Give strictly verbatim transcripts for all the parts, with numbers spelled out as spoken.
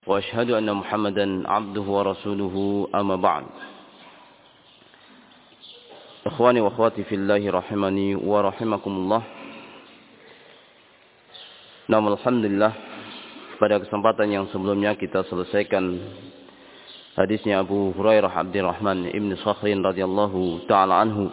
وأشهد أن محمدا عبده ورسوله أما بعد. Ikhwani wa akhwati fillahi rahimani wa rahimakumullah. Namun alhamdulillah, pada kesempatan yang sebelumnya kita selesaikan hadisnya Abu Hurairah Abdurrahman ibn Sakhrin radhiyallahu ta'ala anhu,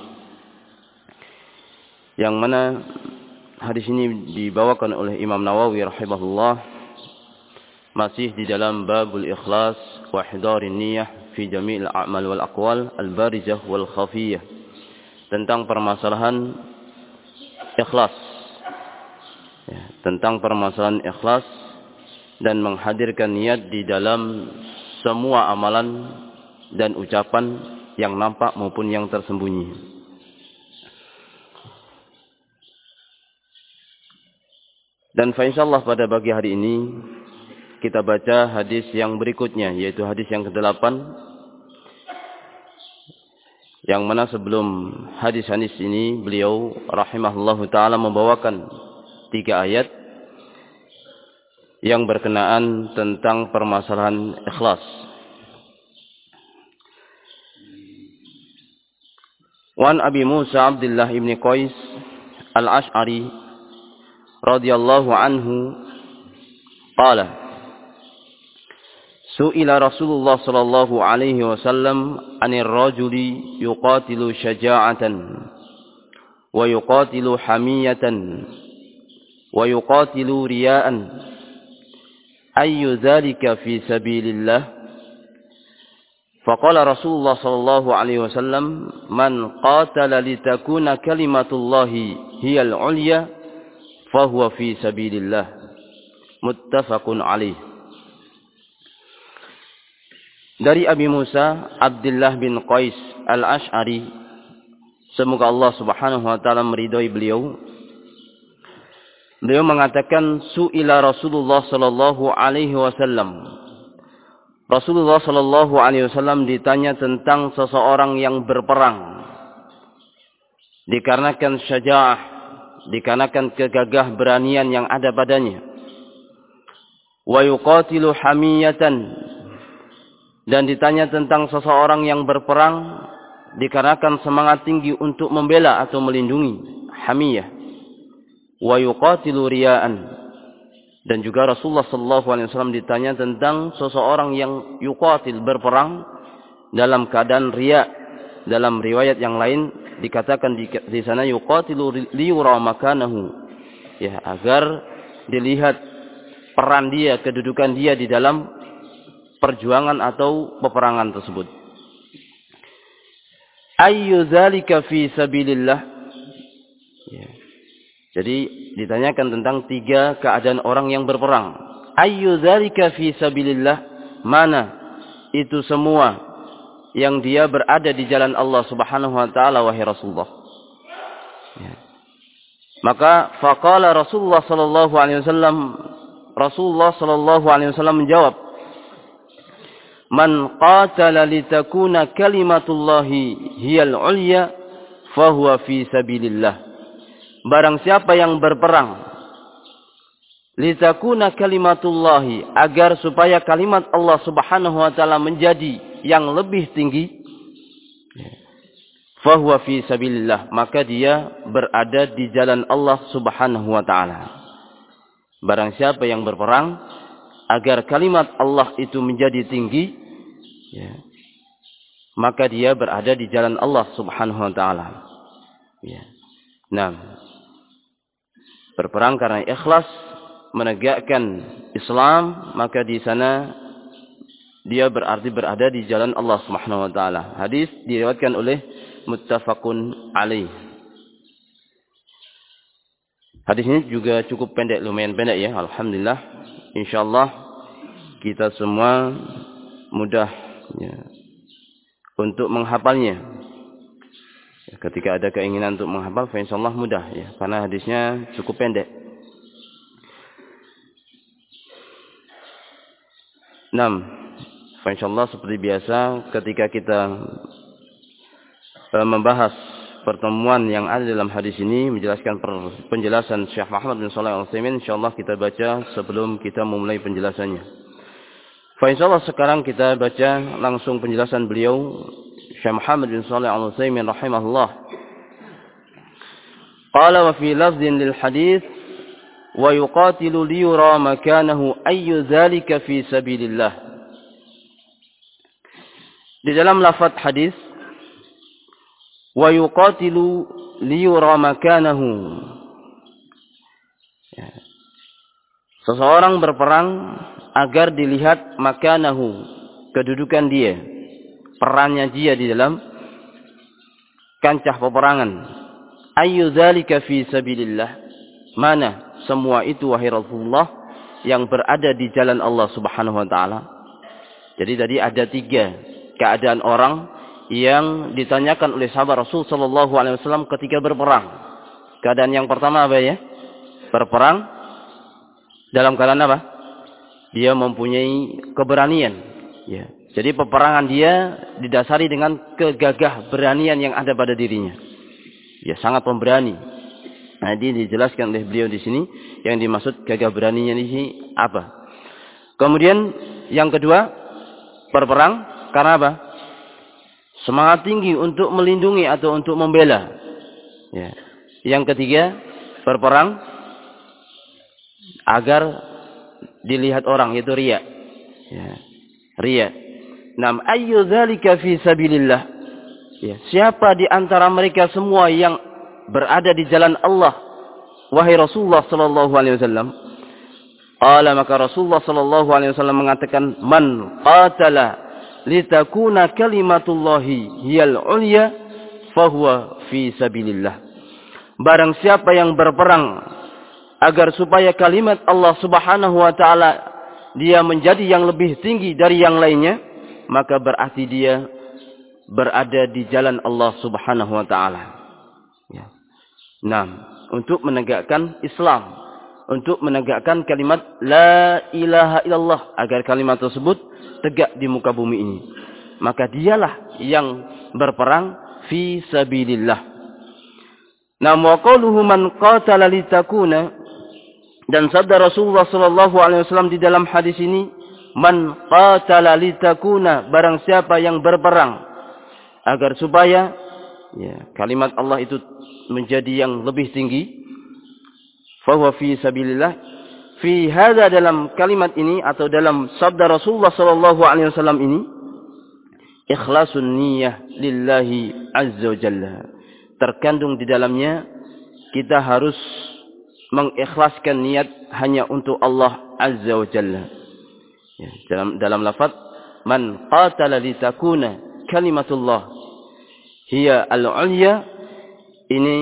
yang mana hadis ini dibawakan oleh Imam Nawawi rahimahullah masih di dalam babul ikhlas wa ihdarin niyah fi jami'il a'mal wal aqwal al-barizah wal khafiyah, tentang permasalahan ikhlas ya, tentang permasalahan ikhlas dan menghadirkan niat di dalam semua amalan dan ucapan yang nampak maupun yang tersembunyi. Dan insyaallah pada pagi hari ini kita baca hadis yang berikutnya, yaitu hadis yang kedelapan, yang mana sebelum hadis-hadis ini beliau rahimahullahu ta'ala membawakan tiga ayat yang berkenaan tentang permasalahan ikhlas. Wan Abi Musa Abdullah ibn Qais al-Ash'ari radhiyallahu anhu qala Su'ila Rasulullah sallallahu alaihi wasallam anir rajuli yuqatilu syaja'atan wa yuqatilu hamiyatan wa yuqatilu riya'an ayyu dhalika fi sabilillah. Faqala Rasulullah sallallahu alaihi wasallam man qatala litakuna kalimatullahi hiyal ulya fahuwa fi sabilillah. Muttafaqun alaih. Dari Abi Musa Abdullah bin Qais al-Ash'ari, semoga Allah subhanahu wa ta'ala meridhai beliau, beliau mengatakan su'ila Rasulullah sallallahu alaihi wasallam, Rasulullah sallallahu alaihi wasallam ditanya tentang seseorang yang berperang dikarenakan syaja'ah, dikarenakan kegagah beranian yang ada padanya, wa yuqatilu hamiyatan, dan ditanya tentang seseorang yang berperang dikarenakan semangat tinggi untuk membela atau melindungi, hamiyah, wa yuqatilu riya'an, dan juga Rasulullah sallallahu alaihi wasallam ditanya tentang seseorang yang yuqatil, berperang dalam keadaan riya. Dalam riwayat yang lain dikatakan di, di sana yuqatilu liyura makanahu, ya, agar dilihat peran dia, kedudukan dia di dalam perjuangan atau peperangan tersebut. Ayyu dzalika fi sabilillah. Ya. Jadi ditanyakan tentang tiga keadaan orang yang berperang. Ayyu dzalika fi sabilillah, mana itu semua yang dia berada di jalan Allah Subhanahu wa taala wahai Rasulullah. Ya. Maka faqala Rasulullah sallallahu alaihi wasallam, Rasulullah sallallahu alaihi wasallam menjawab, man qatala litakuna kalimatullahi hiyal ulya fahuwa fi sabilillah. Barang siapa yang berperang litakuna kalimatullahi, agar supaya kalimat Allah subhanahu wa ta'ala menjadi yang lebih tinggi, fahuwa fi sabilillah, maka dia berada di jalan Allah subhanahu wa ta'ala. Barang siapa yang berperang agar kalimat Allah itu menjadi tinggi, ya, maka dia berada di jalan Allah subhanahu wa ta'ala. Ya. Nah, berperang karena ikhlas, menegakkan Islam, maka di sana dia berarti berada di jalan Allah subhanahu wa ta'ala. Hadis diriwayatkan oleh muttafaqun alaih. Hadis ini juga cukup pendek, lumayan pendek ya, alhamdulillah. InsyaAllah kita semua mudah ya, untuk menghafalnya. Ya, ketika ada keinginan untuk menghafal, insyaAllah mudah ya, karena hadisnya cukup pendek. Enam, insyaAllah seperti biasa ketika kita uh, membahas pertemuan yang ada dalam hadis ini, menjelaskan penjelasan Syekh Muhammad bin Shalih Al-Utsaimin, insyaallah kita baca sebelum kita memulai penjelasannya. Fa insyaallah sekarang kita baca langsung penjelasan beliau Syekh Muhammad bin Shalih Al-Utsaimin rahimahullah. Qala wa fi lafdhin lil hadits wa yuqatilu liyura makanahu ayyu dzalika fi sabilillah. Di dalam lafaz hadis wa yuqatilu liyura makanahu. Ya. Seseorang berperang agar dilihat makanahu, kedudukan dia, perannya dia di dalam kancah peperangan. Ayyu dzalika fi sabilillah. Mana semua itu wahai Rasulullah yang berada di jalan Allah Subhanahu wa taala. Jadi tadi ada tiga keadaan orang yang ditanyakan oleh sahabat Rasul sallallahu alaihi wasallam ketika berperang. Keadaan yang pertama apa ya? Berperang dalam keadaan apa? Dia mempunyai keberanian. Ya. Jadi peperangan dia didasari dengan kegagah beranian yang ada pada dirinya. Ya, sangat pemberani. Nah, ini dijelaskan oleh beliau di sini. Yang dimaksud gagah beraninya di sini apa? Kemudian yang kedua, berperang karena apa? Semangat tinggi untuk melindungi atau untuk membela. Ya. Yang ketiga, berperang agar dilihat orang, yaitu riya. Ya. Riya. Nam ayyu dzalika fi sabilillah. Ya, siapa di antara mereka semua yang berada di jalan Allah wahai Rasulullah sallallahu alaihi wasallam? Qala, maka Rasulullah sallallahu alaihi wasallam mengatakan, man qatala litakuna kalimatullahi hiyal ulya fahuwa fi sabilillah. Barang siapa yang berperang agar supaya kalimat Allah Subhanahu wa taala dia menjadi yang lebih tinggi dari yang lainnya, maka berarti dia berada di jalan Allah Subhanahu wa taala. Ya. Nah, untuk menegakkan Islam, untuk menegakkan kalimat la ilaha illallah agar kalimat tersebut tegak di muka bumi ini, maka dialah yang berperang fi sabilillah. Nah, wa qauluhu man qatala litakuna, dan sabda Rasulullah sallallahu alaihi wasallam di dalam hadis ini, man qatala litakuna, barang siapa yang berperang agar supaya ya, kalimat Allah itu menjadi yang lebih tinggi, fahuwa fi sabilillah. Fi hadza, dalam kalimat ini atau dalam sabda Rasulullah sallallahu alaihi wasallam ini, ikhlasun niyyah lillahi azza wa jalla. Terkandung di dalamnya kita harus mengikhlaskan niat hanya untuk Allah azza wa jalla. Ya, dalam dalam lafaz man qatala litakuna kalimatullah hiya al-ulya, ini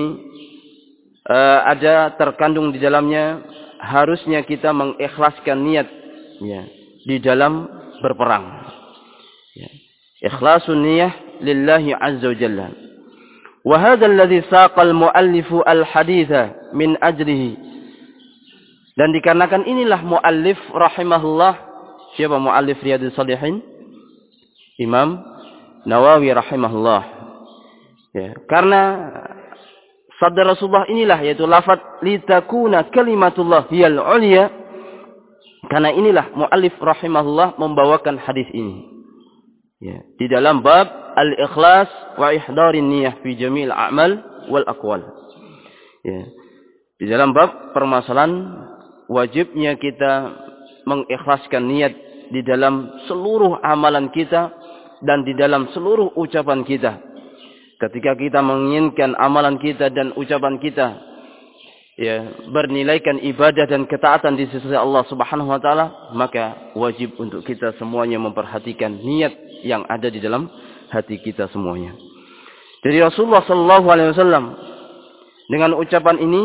uh, ada terkandung di dalamnya harusnya kita mengikhlaskan niat ya, di dalam berperang. Ya. Ikhlasun niyyah lillahi azza wa jalla. Wa hadha alladhi saqa al-muallif al-haditha min ajlihi. Dan dikarenakan inilah muallif rahimahullah, siapa muallif Riyadhus Shalihin? Imam Nawawi rahimahullah. Ya, karena sabda Rasulullah inilah, yaitu lafaz litakuna kalimatullah hiyal ulya, karena inilah muallif rahimahullah membawakan hadis ini. Ya, di dalam bab al-ikhlas wa ihdarin niyyah fi jamil a'mal wal aqwal. Ya, di dalam bab permasalahan wajibnya kita mengikhlaskan niat di dalam seluruh amalan kita dan di dalam seluruh ucapan kita. Ketika kita menginginkan amalan kita dan ucapan kita ya bernilaikan ibadah dan ketaatan di sisi Allah Subhanahu wa taala, maka wajib untuk kita semuanya memperhatikan niat yang ada di dalam hati kita semuanya. Jadi Rasulullah sallallahu alaihi wasallam dengan ucapan ini,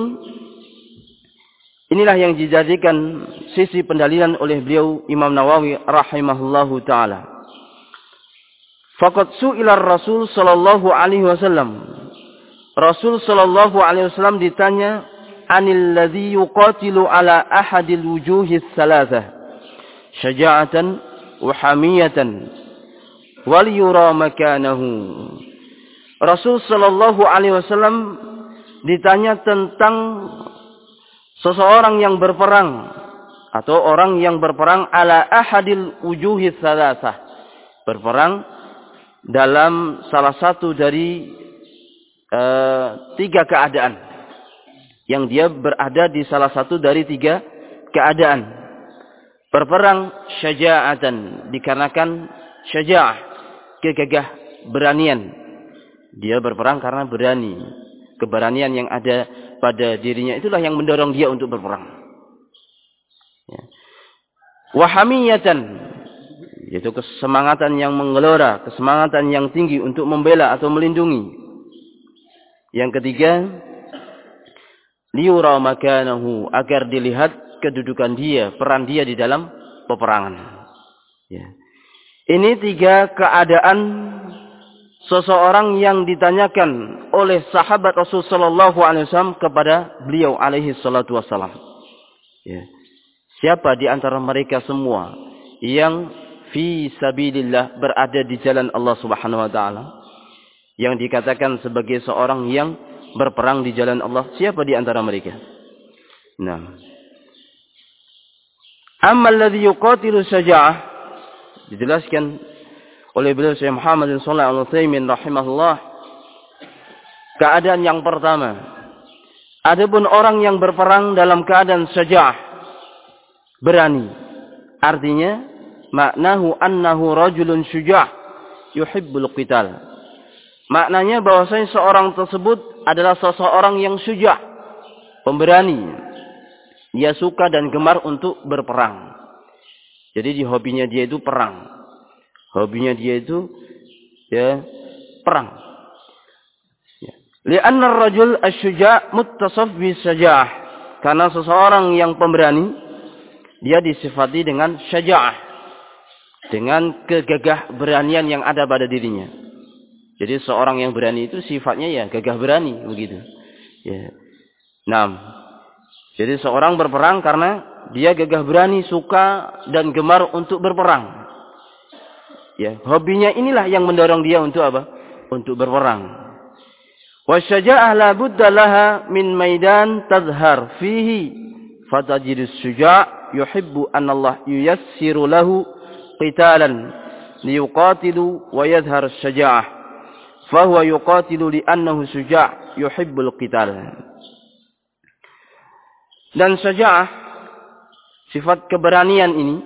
inilah yang dijadikan sisi pendalilan oleh beliau Imam Nawawi rahimahullahu taala. Faqad su'ila Rasul sallallahu alaihi wasallam. Rasul sallallahu alaihi wasallam ditanya, anil ladzi yuqatilu ala ahadil wujuhis salatsah, syaja'atan wa hamiyatan wal yura makanahu. Rasul sallallahu alaihi wasallam ditanya tentang seseorang yang berperang atau orang yang berperang ala ahadil wujuhis salasah, berperang dalam salah satu dari uh, tiga keadaan, yang dia berada di salah satu dari tiga keadaan. Berperang syaja'atan, dikarenakan syaja'ah, kegagah beranian. Dia berperang karena berani. Keberanian yang ada pada dirinya itulah yang mendorong dia untuk berperang. Ya. Wahamiyatan, yaitu kesemangatan yang menggelora, kesemangatan yang tinggi untuk membela atau melindungi. Yang ketiga, liyura makanahu, agar dilihat kedudukan dia, peran dia di dalam peperangan. Ya. Ini tiga keadaan seseorang yang ditanyakan oleh sahabat Rasul sallallahu alaihi wasallam kepada beliau alaihi salatu wasallam. Ya. Siapa di antara mereka semua yang fi sabilillah, berada di jalan Allah Subhanahu wa taala, yang dikatakan sebagai seorang yang berperang di jalan Allah? Siapa di antara mereka? Nah, amma alladhi yuqatilu syaja'ah, dijelaskan oleh beliau Syekh Muhammad bin Shalih Al-Utsaimin rahimahullah, keadaan yang pertama, adapun orang yang berperang dalam keadaan syaja'ah, berani, artinya maknahu annahu rajulun syuja' yuhibbul qital, maknanya bahwasanya seorang tersebut adalah seseorang yang syuja', pemberani. Dia suka dan gemar untuk berperang. Jadi di hobinya dia itu perang. Hobinya dia itu ya perang. Ya. Li'anna ar-rajul asy-syuja' muttasaf bis-syaja'ah. Karena seseorang yang pemberani, dia disifati dengan syaja'ah, dengan kegagah beranian yang ada pada dirinya. Jadi seorang yang berani itu sifatnya ya gagah berani begitu. Ya. Nah, jadi seorang berperang karena dia gagah berani, suka dan gemar untuk berperang. Ya, hobinya inilah yang mendorong dia untuk apa? Untuk berperang. Wasyaja'ah la budda laha min maidan tazhar fihi fatajidus syuja' yuhibbu an Allah yuyassiru lahu qitalan liyuqatilu wa yadhhar syaja'ah. Fahuwa yuqatilu li'annahu syuja' yuhibbul qital. Dan syaja'ah, sifat keberanian ini,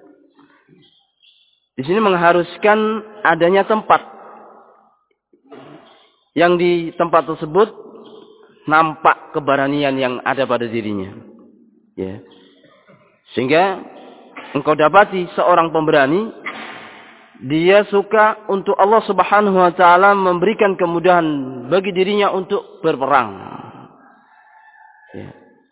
di sini mengharuskan adanya tempat, yang di tempat tersebut nampak keberanian yang ada pada dirinya. Ya. Sehingga engkau dapati seorang pemberani, dia suka untuk Allah Subhanahu wa taala memberikan kemudahan bagi dirinya untuk berperang. Ya.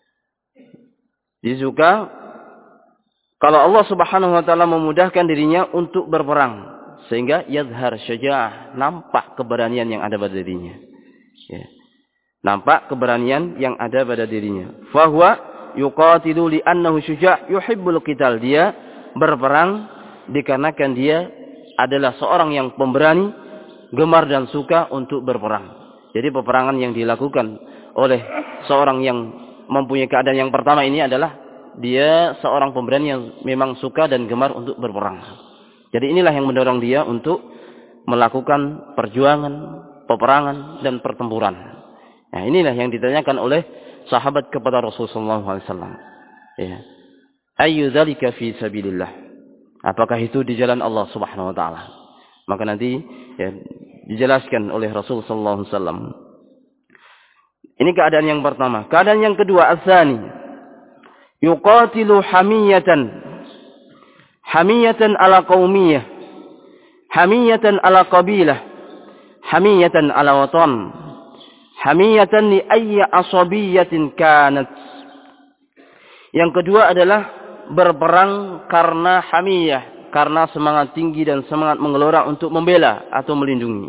Dia suka kalau Allah Subhanahu wa taala memudahkan dirinya untuk berperang, sehingga yadhhar syaja'ah, nampak keberanian yang ada pada dirinya. Ya. Nampak keberanian yang ada pada dirinya. Fahuwa yuqatilu li'annahu syuja' yuhibbul qital. Dia berperang dikarenakan dia adalah seorang yang pemberani, gemar dan suka untuk berperang. Jadi peperangan yang dilakukan oleh seorang yang mempunyai keadaan yang pertama ini adalah dia seorang pemberani yang memang suka dan gemar untuk berperang. Jadi inilah yang mendorong dia untuk melakukan perjuangan, peperangan dan pertempuran. Nah, inilah yang ditanyakan oleh sahabat kepada Rasulullah sallallahu alaihi wasallam. Ya. Ayyu dzalika fi sabilillah? Apakah itu di jalan Allah Subhanahu wa taala? Maka nanti ya, dijelaskan oleh Rasul sallallahu alaihi wasallam. Ini keadaan yang pertama. Keadaan yang kedua, ats-tsani. Yuqatilu hamiyatan. Hamiyatan ala qaumiyah. Hamiyatan ala qabilah. Hamiyatan ala watan. Hamiyatan li ayyi asabiyatin kanat. Yang kedua adalah berperang karena hamiyah, karena semangat tinggi dan semangat menggelora untuk membela atau melindungi.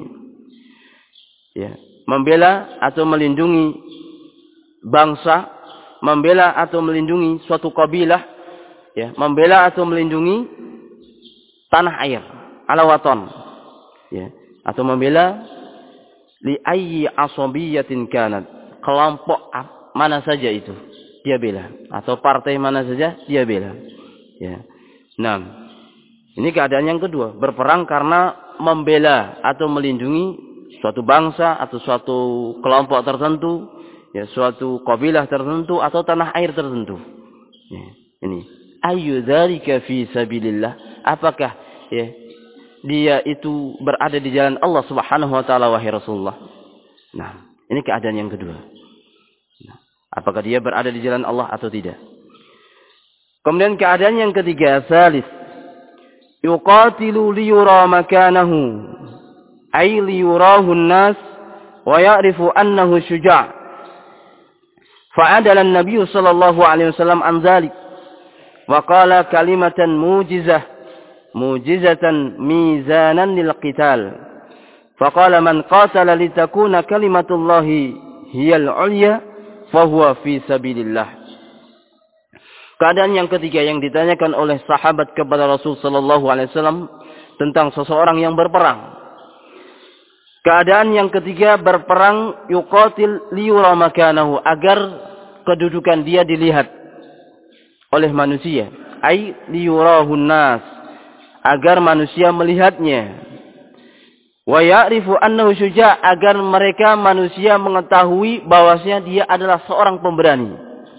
Ya. Membela atau melindungi bangsa, membela atau melindungi suatu kabilah, ya, membela atau melindungi tanah air, ala watan, ya, atau membela li ayyi asabiyatin kanat, kelompok mana saja itu, dia bela, atau partai mana saja dia bela. Ya. Nah, ini keadaan yang kedua, berperang karena membela atau melindungi suatu bangsa atau suatu kelompok tertentu, ya, suatu kabilah tertentu atau tanah air tertentu. Ya, ini ayu dzalika fi sabilillah, apakah ya dia itu berada di jalan Allah Subhanahu wa taala wahai Rasulullah. Nah, ini keadaan yang kedua. Nah, apakah dia berada di jalan Allah atau tidak? Kemudian keadaan yang ketiga, salis, yuqatilu liyura makanahu, ay liyurahu an-nas wa ya'rifu annahu syuja'. Fa'adala an-nabiy sallallahu alaihi wasallam an dzalik wa qala kalimatan mujizah mujizatan mizanan lil qital. Faqala man qatala litakuna kalimatullahi hiyal 'ulya fa huwa fi sabilillah. Keadaan yang ketiga yang ditanyakan oleh sahabat kepada Rasul sallallahu alaihi wasallam tentang seseorang yang berperang. Keadaan yang ketiga, berperang yuqatil liyura makanahu, agar kedudukan dia dilihat oleh manusia. Ai liyurahun nas, agar manusia melihatnya. Wa ya'rifu annahu syuja', agar mereka manusia mengetahui bahwasanya dia adalah seorang pemberani.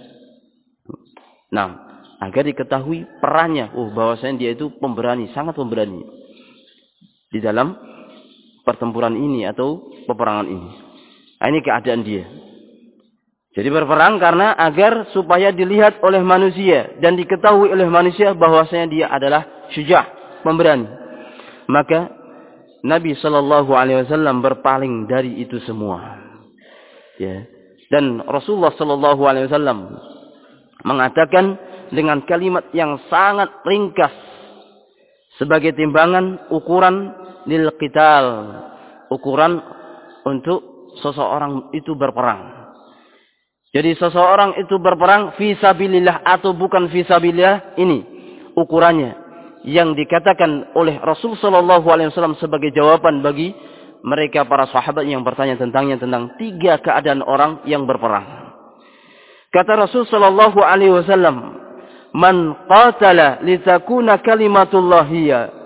Nah, agar diketahui perannya, oh bahwasanya dia itu pemberani, sangat pemberani di dalam pertempuran ini atau peperangan ini. Nah, ini keadaan dia. Jadi berperang karena agar supaya dilihat oleh manusia dan diketahui oleh manusia bahwasanya dia adalah syuja', pemberani. Maka Nabi sallallahu alaihi wasallam berpaling dari itu semua. Ya. Dan Rasulullah sallallahu alaihi wasallam mengatakan dengan kalimat yang sangat ringkas sebagai timbangan ukuran lil qital, ukuran untuk seseorang itu berperang. Jadi seseorang itu berperang fi sabilillah atau bukan fi sabilillah, ini ukurannya yang dikatakan oleh Rasul sallallahu alaihi wasallam sebagai jawaban bagi mereka para sahabat yang bertanya tentangnya, tentang tiga keadaan orang yang berperang. Kata Rasul sallallahu alaihi wasallam, "Man qatala litakuna kalimatullahi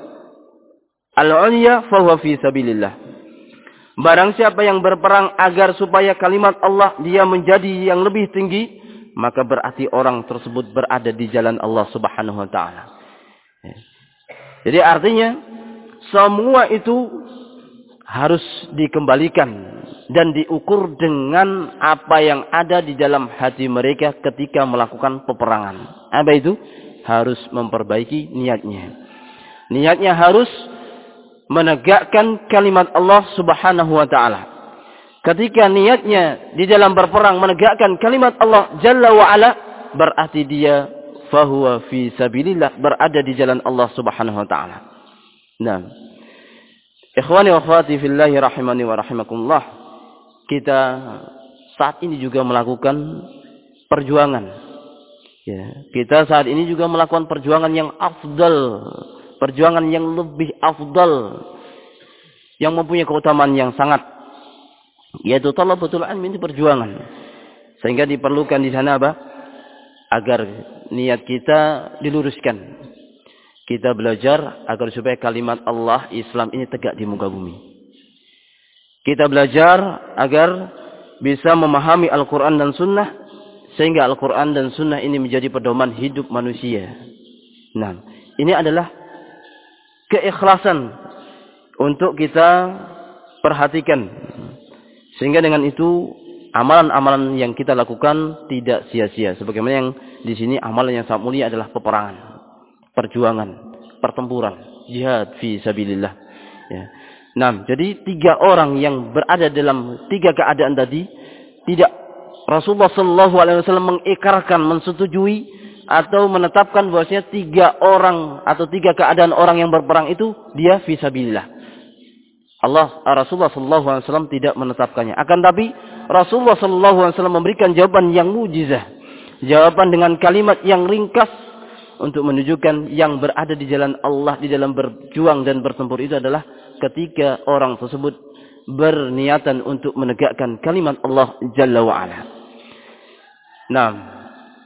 al-'ulya fa huwa fi sabilillah." Barang siapa yang berperang agar supaya kalimat Allah dia menjadi yang lebih tinggi, maka berarti orang tersebut berada di jalan Allah Subhanahu wa taala. Jadi artinya semua itu harus dikembalikan dan diukur dengan apa yang ada di dalam hati mereka ketika melakukan peperangan. Apa itu? Harus memperbaiki niatnya. Niatnya harus menegakkan kalimat Allah Subhanahu wa taala. Ketika niatnya di dalam berperang menegakkan kalimat Allah Jalla wa Ala, berarti dia fahuwa fi sabilillah, berada di jalan Allah Subhanahu wa taala. Nah, ikhwani wa akhwati fillahi rahimani wa rahimakumullah, kita saat ini juga melakukan perjuangan. Ya, kita saat ini juga melakukan perjuangan yang afdal, perjuangan yang lebih afdal, yang mempunyai keutamaan yang sangat, yaitu talabatul ilmi, ini perjuangan. Sehingga diperlukan di sana apa? Agar niat kita diluruskan. Kita belajar agar supaya kalimat Allah, Islam ini tegak di muka bumi. Kita belajar agar bisa memahami Al-Quran dan Sunnah, sehingga Al-Quran dan Sunnah ini menjadi pedoman hidup manusia. Nah, ini adalah keikhlasan untuk kita perhatikan. Sehingga dengan itu amalan-amalan yang kita lakukan tidak sia-sia. Sebagaimana yang di sini amalan yang sangat mulia adalah peperangan, perjuangan, pertempuran, jihad fi sabilillah. Ya. Nah, jadi tiga orang yang berada dalam tiga keadaan tadi, tidak Rasulullah sallallahu alaihi wasallam mengikrarkan, mensetujui atau menetapkan bahwasanya tiga orang atau tiga keadaan orang yang berperang itu dia fi sabilillah. Allah Rasulullah sallallahu alaihi wasallam tidak menetapkannya. Akan tapi Rasulullah sallallahu alaihi wasallam memberikan jawaban yang mujizah, jawaban dengan kalimat yang ringkas untuk menunjukkan yang berada di jalan Allah di dalam berjuang dan bertempur itu adalah ketika orang tersebut berniatan untuk menegakkan kalimat Allah Jalla wa Ala. Nah,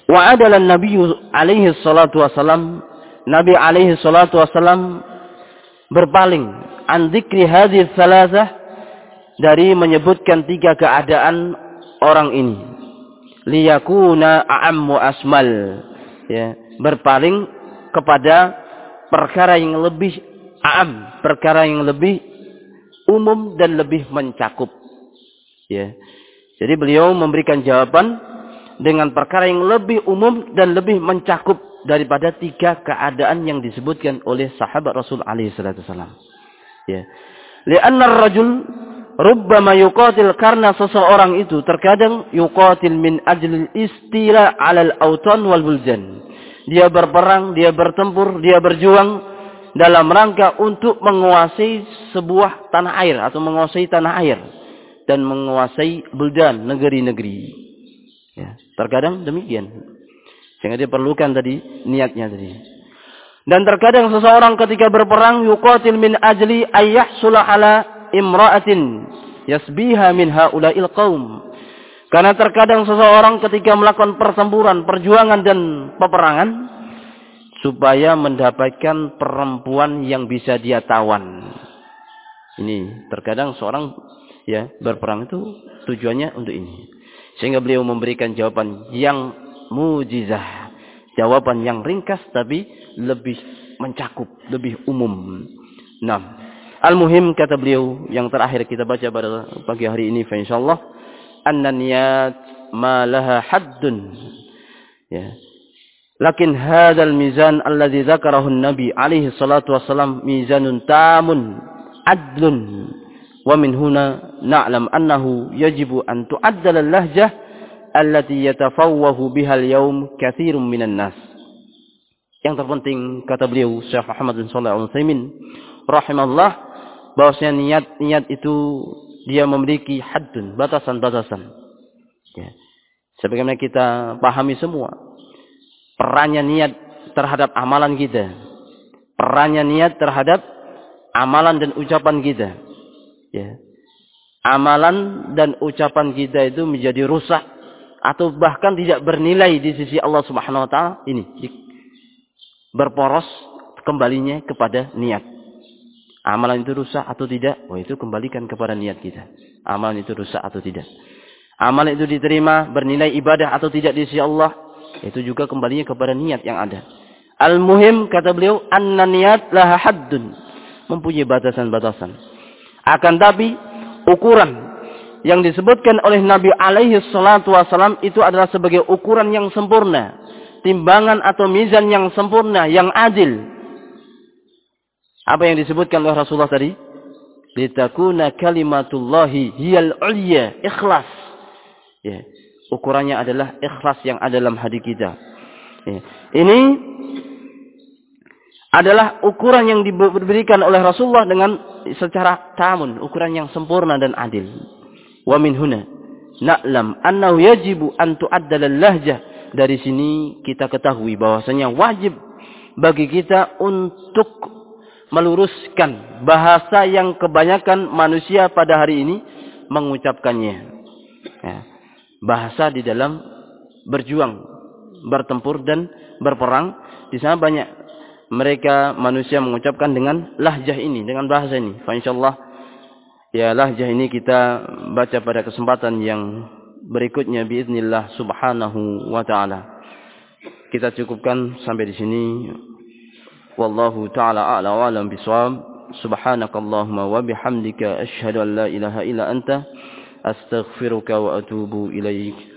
Wa adala Nabi alaihi salatu wasalam, Nabi alaihi salatu wasalam berpaling an dzikri hadhihi tsalatsah, dari menyebutkan tiga keadaan orang ini. Liyakuna a'ammu asmal, ya, berpaling kepada perkara yang lebih a'am, perkara yang lebih umum dan lebih mencakup, ya. Jadi beliau memberikan jawaban dengan perkara yang lebih umum dan lebih mencakup daripada tiga keadaan yang disebutkan oleh sahabat Rasul alaihi salatu wasallam, ya. Li'anna ar-rajul rubbama yuqatil, karena seseorang itu terkadang yuqatil min ajlil istila 'alal autan wal buldan. Dia berperang, dia bertempur, dia berjuang dalam rangka untuk menguasai sebuah tanah air atau menguasai tanah air dan menguasai buldan, negeri-negeri. Ya, terkadang demikian. Sehingga dia perlukan tadi niatnya tadi. Dan terkadang seseorang ketika berperang yuqatil min ajli ayyahsula ala imra'atin yasbiha min haula'il qaum. Karena terkadang seseorang ketika melakukan pertempuran, perjuangan dan peperangan supaya mendapatkan perempuan yang bisa dia tawan. Ini terkadang seorang, ya, berperang itu tujuannya untuk ini. Sehingga beliau memberikan jawaban yang mujizah, jawaban yang ringkas tapi lebih mencakup, lebih umum. Nah, al-muhim kata beliau yang terakhir kita baca pada pagi hari ini, fa insyaallah, anna niyat ma laha haddun, ya. Lakin hadzal mizan alladzi dzakarahu an-nabi alaihi salatu wasallam mizanun tamun adlun, wa min huna na'lam annahu yajibu an tu'addala al-lahjah allati yatafawwahu biha al-yawm katsirun minan nas. Yang terpenting kata beliau Syekh Muhammad bin Shalih Al-Utsaimin rahimahullah, bahwasanya niat-niat itu dia memiliki haddun, batasan-batasan. Ya. Sebagaimana kita pahami semua, perannya niat terhadap amalan kita, perannya niat terhadap amalan dan ucapan kita. Ya. Amalan dan ucapan kita itu menjadi rusak atau bahkan tidak bernilai di sisi Allah Subhanahu wa taala. Ini berporos kembalinya kepada niat. Amalan itu rusak atau tidak? Oh, itu kembalikan kepada niat kita. Amalan itu rusak atau tidak? Amalan itu diterima, bernilai ibadah atau tidak di sisi Allah? Itu juga kembalinya kepada niat yang ada. Al-muhim kata beliau, anna niat laha haddun, mempunyai batasan-batasan. Akan tapi ukuran yang disebutkan oleh Nabi alaihi salatu wasallam itu adalah sebagai ukuran yang sempurna, timbangan atau mizan yang sempurna, yang adil. Apa yang disebutkan oleh Rasulullah tadi? Litakuna kalimatullahi hiyal ulya, ikhlas. Ya, ukurannya adalah ikhlas yang ada dalam hati kita. Ya. Ini adalah ukuran yang diberikan oleh Rasulullah dengan secara tamun, ukuran yang sempurna dan adil. Wa min huna na'lam annahu yajibu an tu'addala al-lahjah. Dari sini kita ketahui bahwasanya wajib bagi kita untuk meluruskan bahasa yang kebanyakan manusia pada hari ini mengucapkannya. Ya. Bahasa di dalam berjuang, bertempur dan berperang, di sana banyak mereka manusia mengucapkan dengan lahjah ini, dengan bahasa ini. Fa insyaallah, ya, lahjah ini kita baca pada kesempatan yang berikutnya biiznillah subhanahu wa taala. Kita cukupkan sampai di sini. Wallahu ta'ala a'la wa a'lam bishawab. Subhanakallahumma wa bihamdika asyhadu an la ilaha illa anta astaghfiruka wa atubu ilaik.